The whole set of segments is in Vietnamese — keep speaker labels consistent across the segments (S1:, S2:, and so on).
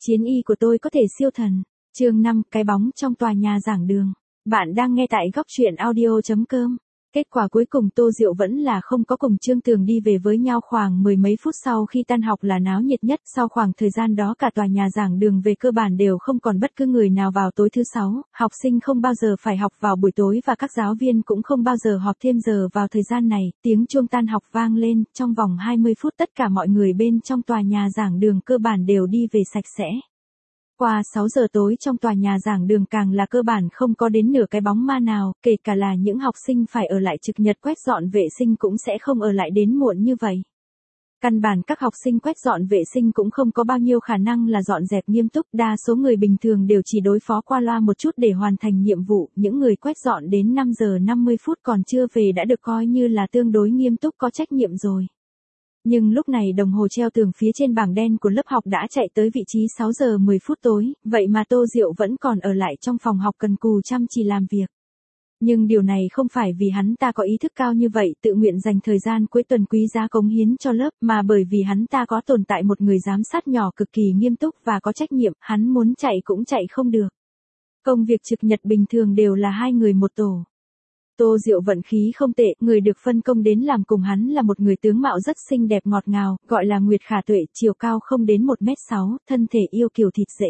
S1: Chiến y của tôi có thể siêu thần. Chương 5, cái bóng trong tòa nhà giảng đường. Bạn đang nghe tại góc truyện audio.com. Kết quả cuối cùng Tô Diệu vẫn là không có cùng Trương Tường đi về với nhau. Khoảng mười mấy phút sau khi tan học là náo nhiệt nhất. Sau khoảng thời gian đó cả tòa nhà giảng đường về cơ bản đều không còn bất cứ người nào vào tối thứ sáu. Học sinh không bao giờ phải học vào buổi tối và các giáo viên cũng không bao giờ họp thêm giờ vào thời gian này. Tiếng chuông tan học vang lên, trong vòng 20 phút tất cả mọi người bên trong tòa nhà giảng đường cơ bản đều đi về sạch sẽ. Qua 6 giờ tối trong tòa nhà giảng đường càng là cơ bản không có đến nửa cái bóng ma nào, kể cả là những học sinh phải ở lại trực nhật quét dọn vệ sinh cũng sẽ không ở lại đến muộn như vậy. Căn bản các học sinh quét dọn vệ sinh cũng không có bao nhiêu khả năng là dọn dẹp nghiêm túc, đa số người bình thường đều chỉ đối phó qua loa một chút để hoàn thành nhiệm vụ, những người quét dọn đến 5 giờ 50 phút còn chưa về đã được coi như là tương đối nghiêm túc có trách nhiệm rồi. Nhưng lúc này đồng hồ treo tường phía trên bảng đen của lớp học đã chạy tới vị trí 6 giờ 10 phút tối, vậy mà Tô Diệu vẫn còn ở lại trong phòng học cần cù chăm chỉ làm việc. Nhưng điều này không phải vì hắn ta có ý thức cao như vậy, tự nguyện dành thời gian cuối tuần quý giá cống hiến cho lớp, mà bởi vì hắn ta có tồn tại một người giám sát nhỏ cực kỳ nghiêm túc và có trách nhiệm, hắn muốn chạy cũng chạy không được. Công việc trực nhật bình thường đều là 2 người một tổ. Tô Diệu vận khí không tệ, người được phân công đến làm cùng hắn là một người tướng mạo rất xinh đẹp ngọt ngào, gọi là Nguyệt Khả Tuệ, chiều cao không đến 1m6, thân thể yêu kiều thịt dễ.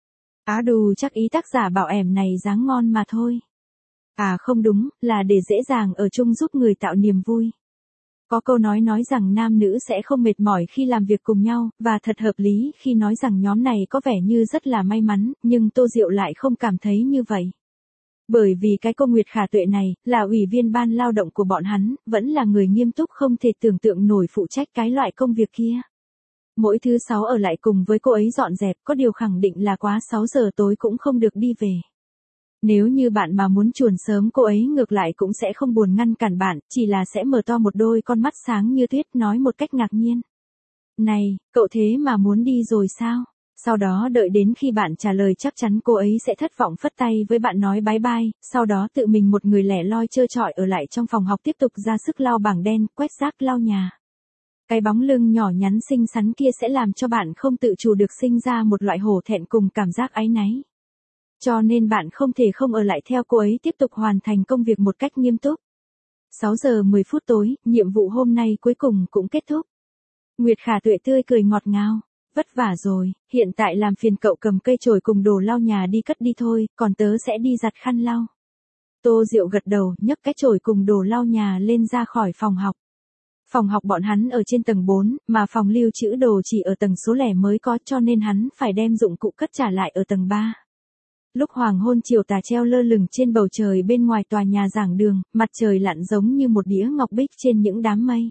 S1: Á đù chắc ý tác giả bảo ẻm này dáng ngon mà thôi. À không đúng, là để dễ dàng ở chung giúp người tạo niềm vui. Có câu nói rằng nam nữ sẽ không mệt mỏi khi làm việc cùng nhau, và thật hợp lý khi nói rằng nhóm này có vẻ như rất là may mắn, nhưng Tô Diệu lại không cảm thấy như vậy. Bởi vì cái cô Nguyệt Khả Tuệ này, là ủy viên ban lao động của bọn hắn, vẫn là người nghiêm túc không thể tưởng tượng nổi phụ trách cái loại công việc kia. Mỗi thứ 6 ở lại cùng với cô ấy dọn dẹp, có điều khẳng định là quá 6 giờ tối cũng không được đi về. Nếu như bạn mà muốn chuồn sớm cô ấy ngược lại cũng sẽ không buồn ngăn cản bạn, chỉ là sẽ mở to một đôi con mắt sáng như tuyết nói một cách ngạc nhiên. Này, cậu thế mà muốn đi rồi sao? Sau đó đợi đến khi bạn trả lời chắc chắn cô ấy sẽ thất vọng phất tay với bạn nói bye bye, sau đó tự mình một người lẻ loi trơ trọi ở lại trong phòng học tiếp tục ra sức lau bảng đen, quét rác lau nhà. Cái bóng lưng nhỏ nhắn xinh xắn kia sẽ làm cho bạn không tự chủ được sinh ra một loại hổ thẹn cùng cảm giác áy náy. Cho nên bạn không thể không ở lại theo cô ấy tiếp tục hoàn thành công việc một cách nghiêm túc. 6 giờ 10 phút tối, nhiệm vụ hôm nay cuối cùng cũng kết thúc. Nguyệt Khả Tuệ tươi cười ngọt ngào. Vất vả rồi, hiện tại làm phiền cậu cầm cây chổi cùng đồ lau nhà đi cất đi thôi, còn tớ sẽ đi giặt khăn lau. Tô Diệu gật đầu, nhấc cái chổi cùng đồ lau nhà lên ra khỏi phòng học. Phòng học bọn hắn ở trên tầng 4, mà phòng lưu trữ đồ chỉ ở tầng số lẻ mới có, cho nên hắn phải đem dụng cụ cất trả lại ở tầng 3. Lúc hoàng hôn chiều tà treo lơ lửng trên bầu trời bên ngoài tòa nhà giảng đường, mặt trời lặn giống như một đĩa ngọc bích trên những đám mây.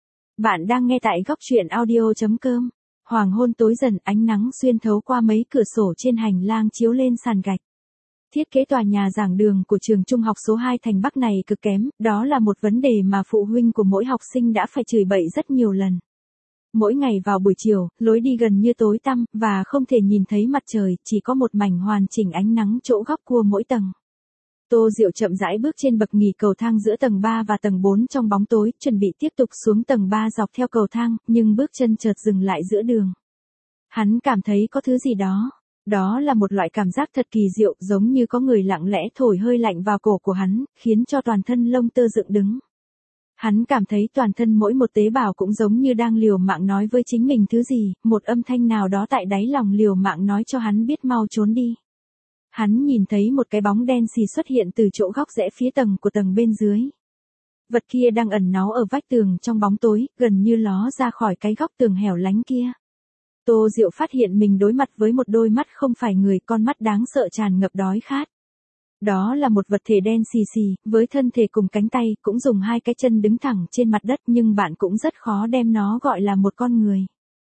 S1: Bạn đang nghe tại góc truyện audio.com. Hoàng hôn tối dần, ánh nắng xuyên thấu qua mấy cửa sổ trên hành lang chiếu lên sàn gạch. Thiết kế tòa nhà giảng đường của trường trung học số 2 thành Bắc này cực kém, đó là một vấn đề mà phụ huynh của mỗi học sinh đã phải chửi bậy rất nhiều lần. Mỗi ngày vào buổi chiều, lối đi gần như tối tăm, và không thể nhìn thấy mặt trời, chỉ có một mảnh hoàn chỉnh ánh nắng chỗ góc cua mỗi tầng. Tô Diệu chậm rãi bước trên bậc nghỉ cầu thang giữa tầng 3 và tầng 4 trong bóng tối, chuẩn bị tiếp tục xuống tầng 3 dọc theo cầu thang, nhưng bước chân chợt dừng lại giữa đường. Hắn cảm thấy có thứ gì đó. Đó là một loại cảm giác thật kỳ diệu, giống như có người lặng lẽ thổi hơi lạnh vào cổ của hắn, khiến cho toàn thân lông tơ dựng đứng. Hắn cảm thấy toàn thân mỗi một tế bào cũng giống như đang liều mạng nói với chính mình thứ gì, một âm thanh nào đó tại đáy lòng liều mạng nói cho hắn biết mau trốn đi. Hắn nhìn thấy một cái bóng đen xì xuất hiện từ chỗ góc rẽ phía tầng của tầng bên dưới. Vật kia đang ẩn náu ở vách tường trong bóng tối, gần như ló ra khỏi cái góc tường hẻo lánh kia. Tô Diệu phát hiện mình đối mặt với một đôi mắt không phải người, con mắt đáng sợ tràn ngập đói khát. Đó là một vật thể đen xì xì, với thân thể cùng cánh tay, cũng dùng 2 cái chân đứng thẳng trên mặt đất, nhưng bạn cũng rất khó đem nó gọi là một con người.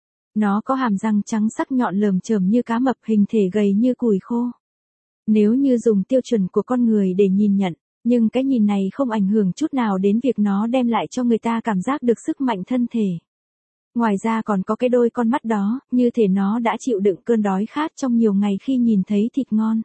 S1: Nó có hàm răng trắng sắc nhọn lởm chởm như cá mập, hình thể gầy như củi khô. Nếu như dùng tiêu chuẩn của con người để nhìn nhận, nhưng cái nhìn này không ảnh hưởng chút nào đến việc nó đem lại cho người ta cảm giác được sức mạnh thân thể. Ngoài ra còn có cái đôi con mắt đó, như thể nó đã chịu đựng cơn đói khát trong nhiều ngày khi nhìn thấy thịt ngon.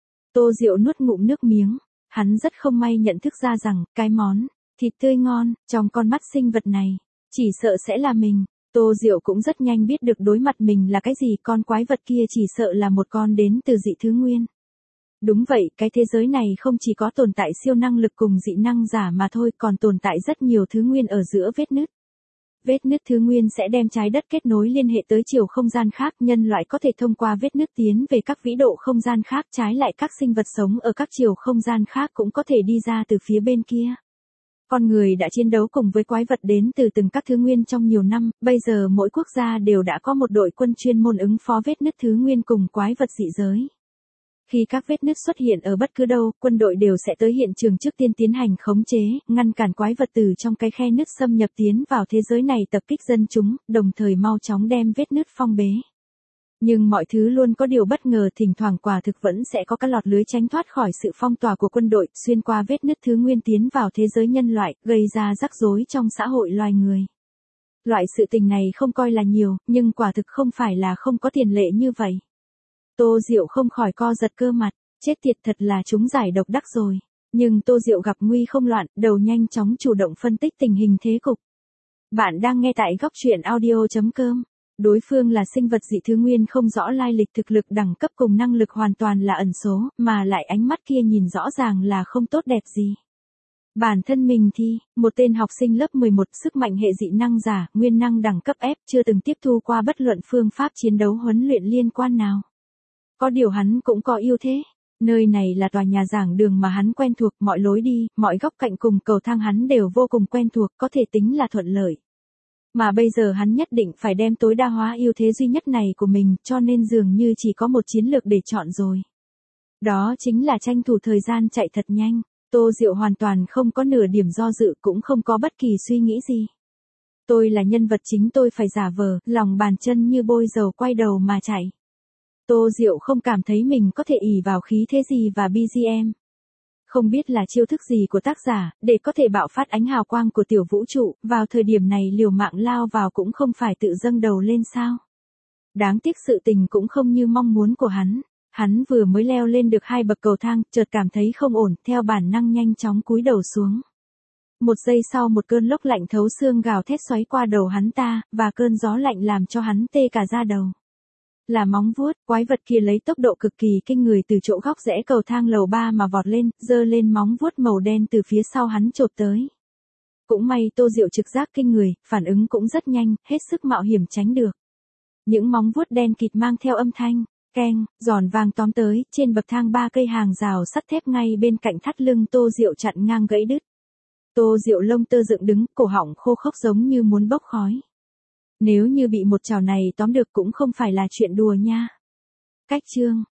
S1: Tô Diệu nuốt ngụm nước miếng, hắn rất không may nhận thức ra rằng, cái món thịt tươi ngon trong con mắt sinh vật này, chỉ sợ sẽ là mình. Tô Diệu cũng rất nhanh biết được đối mặt mình là cái gì, con quái vật kia chỉ sợ là một con đến từ dị thứ nguyên. Đúng vậy, cái thế giới này không chỉ có tồn tại siêu năng lực cùng dị năng giả mà thôi, còn tồn tại rất nhiều thứ nguyên ở giữa vết nứt. Vết nứt thứ nguyên sẽ đem trái đất kết nối liên hệ tới chiều không gian khác, nhân loại có thể thông qua vết nứt tiến về các vĩ độ không gian khác, trái lại các sinh vật sống ở các chiều không gian khác cũng có thể đi ra từ phía bên kia. Con người đã chiến đấu cùng với quái vật đến từ từng các thứ nguyên trong nhiều năm, bây giờ mỗi quốc gia đều đã có một đội quân chuyên môn ứng phó vết nứt thứ nguyên cùng quái vật dị giới. Khi các vết nứt xuất hiện ở bất cứ đâu, quân đội đều sẽ tới hiện trường trước tiên tiến hành khống chế, ngăn cản quái vật từ trong cái khe nứt xâm nhập tiến vào thế giới này tập kích dân chúng, đồng thời mau chóng đem vết nứt phong bế. Nhưng mọi thứ luôn có điều bất ngờ, thỉnh thoảng quả thực vẫn sẽ có các lọt lưới tránh thoát khỏi sự phong tỏa của quân đội, xuyên qua vết nứt thứ nguyên tiến vào thế giới nhân loại, gây ra rắc rối trong xã hội loài người. Loại sự tình này không coi là nhiều, nhưng quả thực không phải là không có tiền lệ như vậy. Tô Diệu không khỏi co giật cơ mặt, chết tiệt, thật là chúng giải độc đắc rồi. Nhưng Tô Diệu gặp nguy không loạn, đầu nhanh chóng chủ động phân tích tình hình thế cục. Bạn đang nghe tại góc truyện audio.com. Đối phương là sinh vật dị thứ nguyên không rõ lai lịch, thực lực đẳng cấp cùng năng lực hoàn toàn là ẩn số, mà lại ánh mắt kia nhìn rõ ràng là không tốt đẹp gì. Bản thân mình thì, một tên học sinh lớp 11, sức mạnh hệ dị năng giả, nguyên năng đẳng cấp F, chưa từng tiếp thu qua bất luận phương pháp chiến đấu huấn luyện liên quan nào. Có điều hắn cũng có ưu thế. Nơi này là tòa nhà giảng đường mà hắn quen thuộc, mọi lối đi, mọi góc cạnh cùng cầu thang hắn đều vô cùng quen thuộc, có thể tính là thuận lợi. Mà bây giờ hắn nhất định phải đem tối đa hóa ưu thế duy nhất này của mình, cho nên dường như chỉ có một chiến lược để chọn rồi. Đó chính là tranh thủ thời gian chạy thật nhanh. Tô Diệu hoàn toàn không có nửa điểm do dự, cũng không có bất kỳ suy nghĩ gì. Tôi là nhân vật chính, tôi phải giả vờ, lòng bàn chân như bôi dầu quay đầu mà chạy. Tô Diệu không cảm thấy mình có thể ỷ vào khí thế gì và BGM. Không biết là chiêu thức gì của tác giả, để có thể bạo phát ánh hào quang của tiểu vũ trụ, vào thời điểm này liều mạng lao vào cũng không phải tự dâng đầu lên sao. Đáng tiếc sự tình cũng không như mong muốn của hắn. Hắn vừa mới leo lên được 2 bậc cầu thang, chợt cảm thấy không ổn, theo bản năng nhanh chóng cúi đầu xuống. Một giây sau một cơn lốc lạnh thấu xương gào thét xoáy qua đầu hắn ta, và cơn gió lạnh làm cho hắn tê cả da đầu. Là móng vuốt, quái vật kia lấy tốc độ cực kỳ kinh người từ chỗ góc rẽ cầu thang lầu 3 mà vọt lên, giơ lên móng vuốt màu đen từ phía sau hắn chộp tới. Cũng may Tô Diệu trực giác kinh người, phản ứng cũng rất nhanh, hết sức mạo hiểm tránh được. Những móng vuốt đen kịt mang theo âm thanh keng, giòn vàng tóm tới, trên bậc thang 3 cây hàng rào sắt thép ngay bên cạnh thắt lưng Tô Diệu chặn ngang gãy đứt. Tô Diệu lông tơ dựng đứng, cổ họng khô khốc giống như muốn bốc khói. Nếu như bị một chảo này tóm được cũng không phải là chuyện đùa nha. Cách chương